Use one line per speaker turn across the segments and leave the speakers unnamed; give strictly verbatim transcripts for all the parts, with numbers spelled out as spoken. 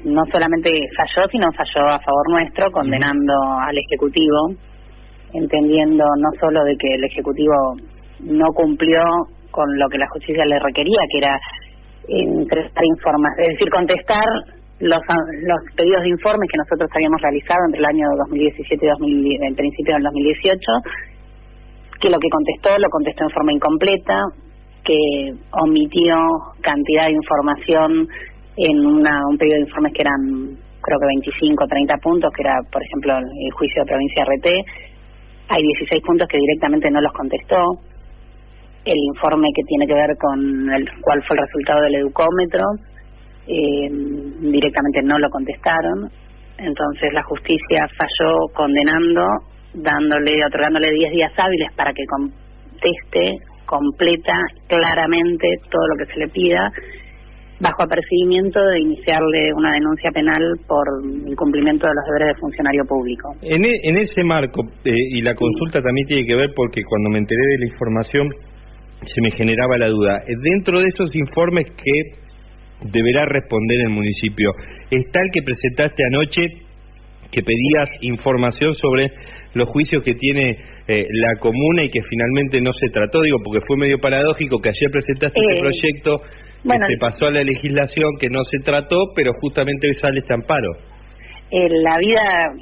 no solamente falló, sino falló a favor nuestro, condenando al Ejecutivo, entendiendo no solo de que el Ejecutivo no cumplió con lo que la justicia le requería, que era entregar información, es decir, contestar los los pedidos de informes que nosotros habíamos realizado entre el año dos mil diecisiete y dos mil, en principio del dos mil dieciocho, que lo que contestó lo contestó en forma incompleta, que omitió cantidad de información en una, un pedido de informes que eran creo que veinticinco o treinta puntos, que era por ejemplo el juicio de provincia R T. Hay dieciséis puntos que directamente no los contestó. El informe que tiene que ver con el cuál fue el resultado del educómetro, eh, directamente no lo contestaron. Entonces la justicia falló condenando, dándole, otorgándole diez días hábiles para que conteste completa, claramente todo lo que se le pida, bajo apercibimiento de iniciarle una denuncia penal por incumplimiento de los deberes de funcionario público.
En, e, en ese marco, eh, y la consulta también tiene que ver porque cuando me enteré de la información se me generaba la duda, dentro de esos informes que deberá responder el municipio, ¿está el que presentaste anoche, que pedías información sobre los juicios que tiene eh, la comuna y que finalmente no se trató? Digo, porque fue medio paradójico que ayer presentaste eh, este proyecto que bueno, se pasó a la legislación, que no se trató, pero justamente hoy sale este amparo.
Eh, la vida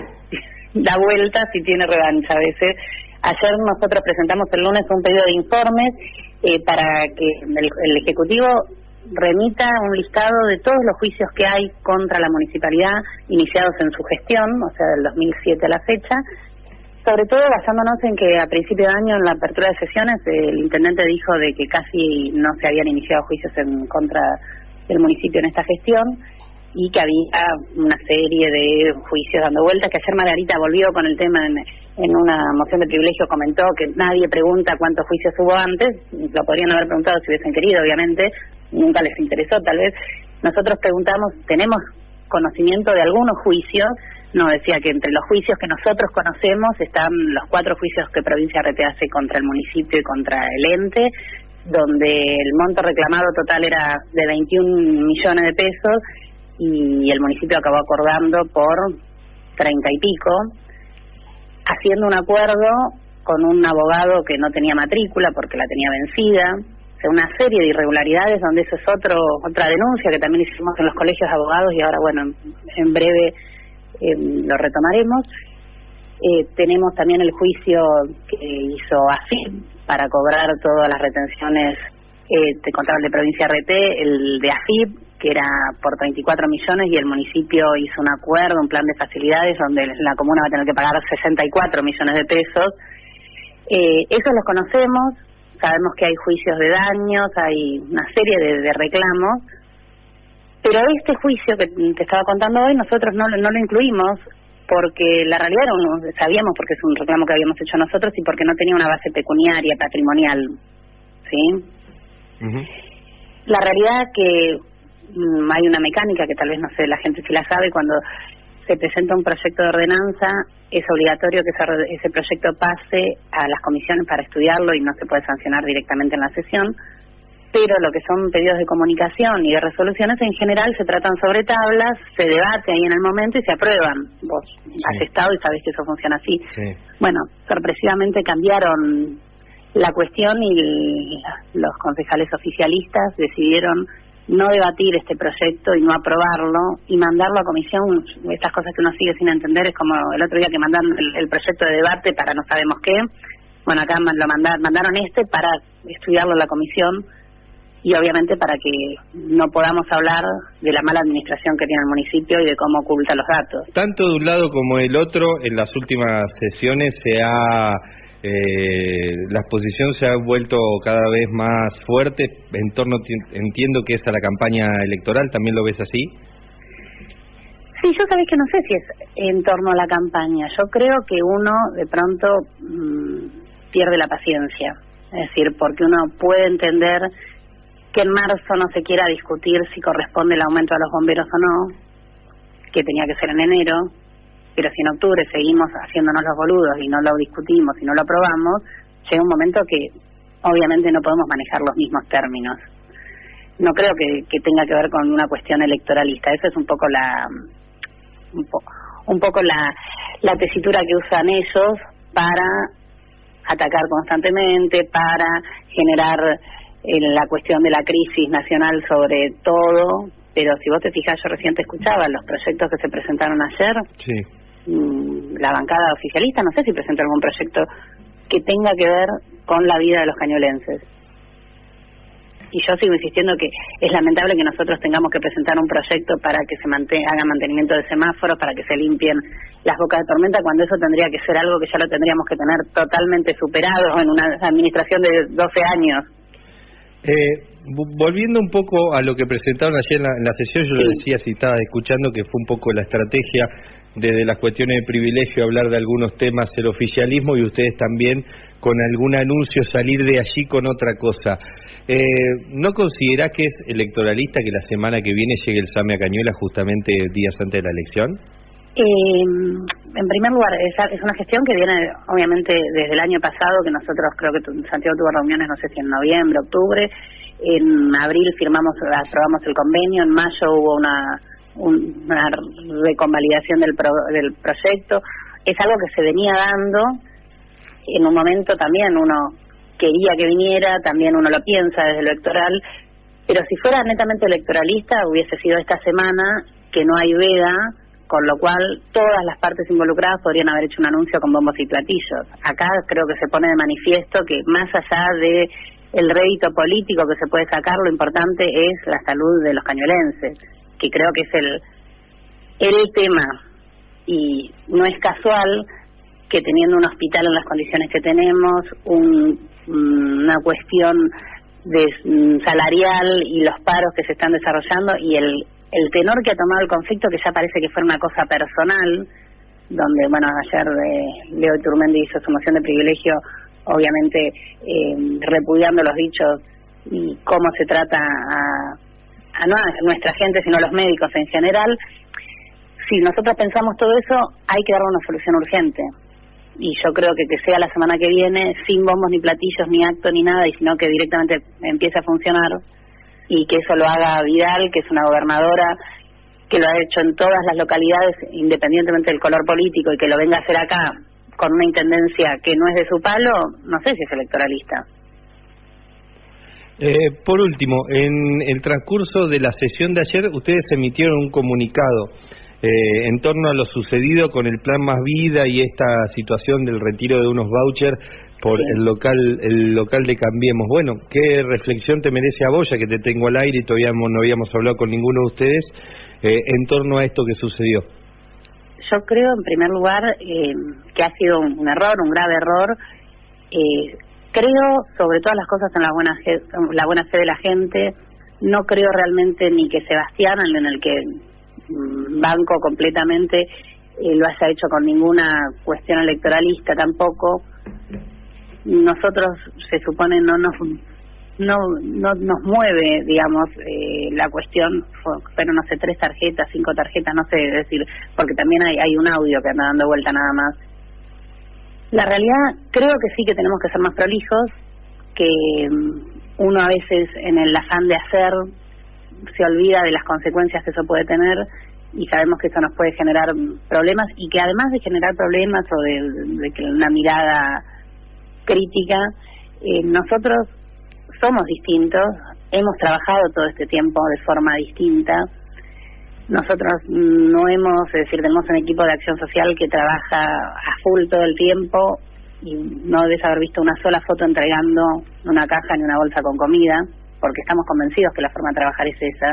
da vueltas y tiene revancha a veces. Ayer nosotros presentamos el lunes un pedido de informes eh, para que el, el Ejecutivo remita un listado de todos los juicios que hay contra la municipalidad iniciados en su gestión, o sea, del dos mil siete a la fecha, sobre todo basándonos en que a principio de año, en la apertura de sesiones, el intendente dijo de que casi no se habían iniciado juicios en contra del municipio en esta gestión y que había una serie de juicios dando vueltas, que ayer Margarita volvió con el tema en, en una moción de privilegio, comentó que nadie pregunta cuántos juicios hubo antes, lo podrían haber preguntado si hubiesen querido, obviamente, nunca les interesó tal vez. Nosotros preguntamos, ¿tenemos conocimiento de algunos juicios? No, decía que entre los juicios que nosotros conocemos están los cuatro juicios que Provincia R T hace contra el municipio y contra el ente, donde el monto reclamado total era de veintiún millones de pesos y el municipio acabó acordando por treinta y pico, haciendo un acuerdo con un abogado que no tenía matrícula porque la tenía vencida. O sea, una serie de irregularidades donde eso es otro otra denuncia que también hicimos en los colegios de abogados y ahora, bueno, en, en breve eh, lo retomaremos. Eh, tenemos también el juicio que hizo A F I P para cobrar todas las retenciones eh, de control de Provincia R T, el de A F I P, que era por treinta y cuatro millones, y el municipio hizo un acuerdo, un plan de facilidades, donde la comuna va a tener que pagar sesenta y cuatro millones de pesos. Eh, esos los conocemos. Sabemos que hay juicios de daños, hay una serie de, de reclamos, pero este juicio que te estaba contando hoy nosotros no, no lo incluimos porque la realidad era uno, sabíamos porque es un reclamo que habíamos hecho nosotros y porque no tenía una base pecuniaria, patrimonial, ¿sí? Uh-huh. La realidad es que mmm, hay una mecánica que tal vez no sé, la gente sí la sabe, cuando se presenta un proyecto de ordenanza es obligatorio que ese, ese proyecto pase a las comisiones para estudiarlo y no se puede sancionar directamente en la sesión, pero lo que son pedidos de comunicación y de resoluciones en general se tratan sobre tablas, se debate ahí en el momento y se aprueban. Vos sí. has estado y sabés que eso funciona así. Sí. Bueno, sorpresivamente cambiaron la cuestión y los concejales oficialistas decidieron no debatir este proyecto y no aprobarlo y mandarlo a comisión. Estas cosas que uno sigue sin entender, es como el otro día que mandaron el, el proyecto de debate para no sabemos qué. Bueno, acá lo mandaron, mandaron este para estudiarlo en la comisión y obviamente para que no podamos hablar de la mala administración que tiene el municipio y de cómo oculta los datos.
Tanto de un lado como del otro, en las últimas sesiones se ha... Eh, la exposición se ha vuelto cada vez más fuerte en torno, entiendo que es a la campaña electoral, ¿también lo ves así?
Sí, yo sabés que no sé si es en torno a la campaña, yo creo que uno de pronto mmm, pierde la paciencia, es decir, porque uno puede entender que en marzo no se quiera discutir si corresponde el aumento a los bomberos o no, que tenía que ser en enero, pero si en octubre seguimos haciéndonos los boludos y no lo discutimos y no lo aprobamos, llega un momento que obviamente no podemos manejar los mismos términos. no creo que, que tenga que ver con una cuestión electoralista. Esa es un poco la un, po, un poco la, la tesitura que usan ellos para atacar constantemente, para generar eh, la cuestión de la crisis nacional sobre todo. Pero si vos te fijás, yo recién te escuchaba los proyectos que se presentaron ayer.
Sí.
Mmm, la bancada oficialista no sé si presentó algún proyecto que tenga que ver con la vida de los cañuelenses. Y yo sigo insistiendo que es lamentable que nosotros tengamos que presentar un proyecto para que se mantenga, haga mantenimiento de semáforos, para que se limpien las bocas de tormenta, cuando eso tendría que ser algo que ya lo tendríamos que tener totalmente superado en una administración de doce años.
Eh, volviendo un poco a lo que presentaron ayer en la, en la sesión, yo
sí.
lo decía si estaba escuchando, que fue un poco la estrategia desde las cuestiones de privilegio, hablar de algunos temas, el oficialismo, y ustedes también con algún anuncio salir de allí con otra cosa. Eh, ¿No considerás que es electoralista que la semana que viene llegue el SAME a Cañuelas justamente días antes de la elección?
Eh, en primer lugar, esa es una gestión que viene obviamente desde el año pasado, que nosotros creo que Santiago tuvo reuniones, no sé si en noviembre, octubre, en abril firmamos, aprobamos el convenio, en mayo hubo una, una reconvalidación del, pro, del proyecto. Es algo que se venía dando, en un momento también uno quería que viniera, también uno lo piensa desde lo electoral, pero si fuera netamente electoralista hubiese sido esta semana que no hay veda, con lo cual todas las partes involucradas podrían haber hecho un anuncio con bombos y platillos. Acá creo que se pone de manifiesto que más allá de el rédito político que se puede sacar, lo importante es la salud de los cañuelenses, que creo que es el, el tema, y no es casual que teniendo un hospital en las condiciones que tenemos, un, una cuestión de salarial y los paros que se están desarrollando y el el tenor que ha tomado el conflicto, que ya parece que fue una cosa personal, donde, bueno, ayer eh, Leo Iturmendi hizo su moción de privilegio, obviamente eh, repudiando los dichos y cómo se trata a, a no a nuestra gente, sino a los médicos en general. Si nosotros pensamos todo eso, hay que darle una solución urgente. Y yo creo que que sea la semana que viene, sin bombos ni platillos, ni acto, ni nada, y sino que directamente empiece a funcionar, y que eso lo haga Vidal, que es una gobernadora que lo ha hecho en todas las localidades, independientemente del color político, y que lo venga a hacer acá con una intendencia que no es de su palo, no sé si es electoralista.
Eh, por último, en el transcurso de la sesión de ayer, ustedes emitieron un comunicado eh, en torno a lo sucedido con el Plan Más Vida y esta situación del retiro de unos vouchers por sí. el local el local de Cambiemos. Bueno, ¿qué reflexión te merece a vos, ya que te tengo al aire y todavía no habíamos hablado con ninguno de ustedes eh, en torno a esto que sucedió?
Yo creo, en primer lugar, eh, que ha sido un, un error, un grave error. Eh, creo, sobre todas las cosas, en la buena, fe, la buena fe de la gente. No creo realmente ni que Sebastián, en el que mm, banco completamente, eh, lo haya hecho con ninguna cuestión electoralista tampoco. Nosotros, se supone, no nos no no nos mueve, digamos, eh, la cuestión, pero no sé, tres tarjetas, cinco tarjetas, no sé, es decir, porque también hay, hay un audio que anda dando vuelta nada más. La realidad, creo que sí que tenemos que ser más prolijos, que uno a veces en el afán de hacer se olvida de las consecuencias que eso puede tener, y sabemos que eso nos puede generar problemas, y que además de generar problemas o de, de que una mirada crítica, eh, nosotros somos distintos, hemos trabajado todo este tiempo de forma distinta. Nosotros no hemos, es decir, tenemos un equipo de acción social que trabaja a full todo el tiempo, y no debes haber visto una sola foto entregando una caja ni una bolsa con comida, porque estamos convencidos que la forma de trabajar es esa.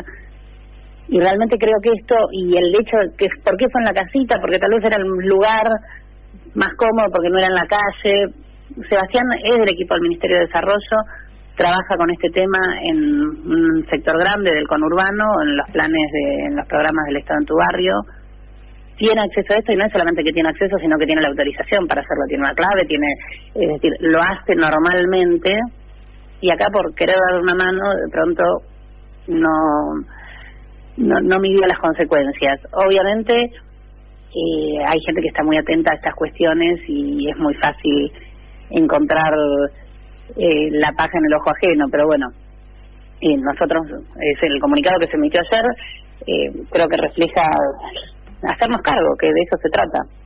Y realmente creo que esto, y el hecho de que, ¿por qué fue en la casita? Porque tal vez era el lugar más cómodo, porque no era en la calle. Sebastián es del equipo del Ministerio de Desarrollo, trabaja con este tema en un sector grande del conurbano, en los planes, de, en los programas del Estado en tu barrio. Tiene acceso a esto, y no es solamente que tiene acceso, sino que tiene la autorización para hacerlo, tiene una clave, tiene, es decir, lo hace normalmente, y acá por querer dar una mano, de pronto no no, no midió las consecuencias. Obviamente eh, hay gente que está muy atenta a estas cuestiones, y es muy fácil encontrar eh, la paja en el ojo ajeno, pero bueno, y nosotros, es el comunicado que se emitió ayer, eh, creo que refleja hacernos cargo, que de eso se trata.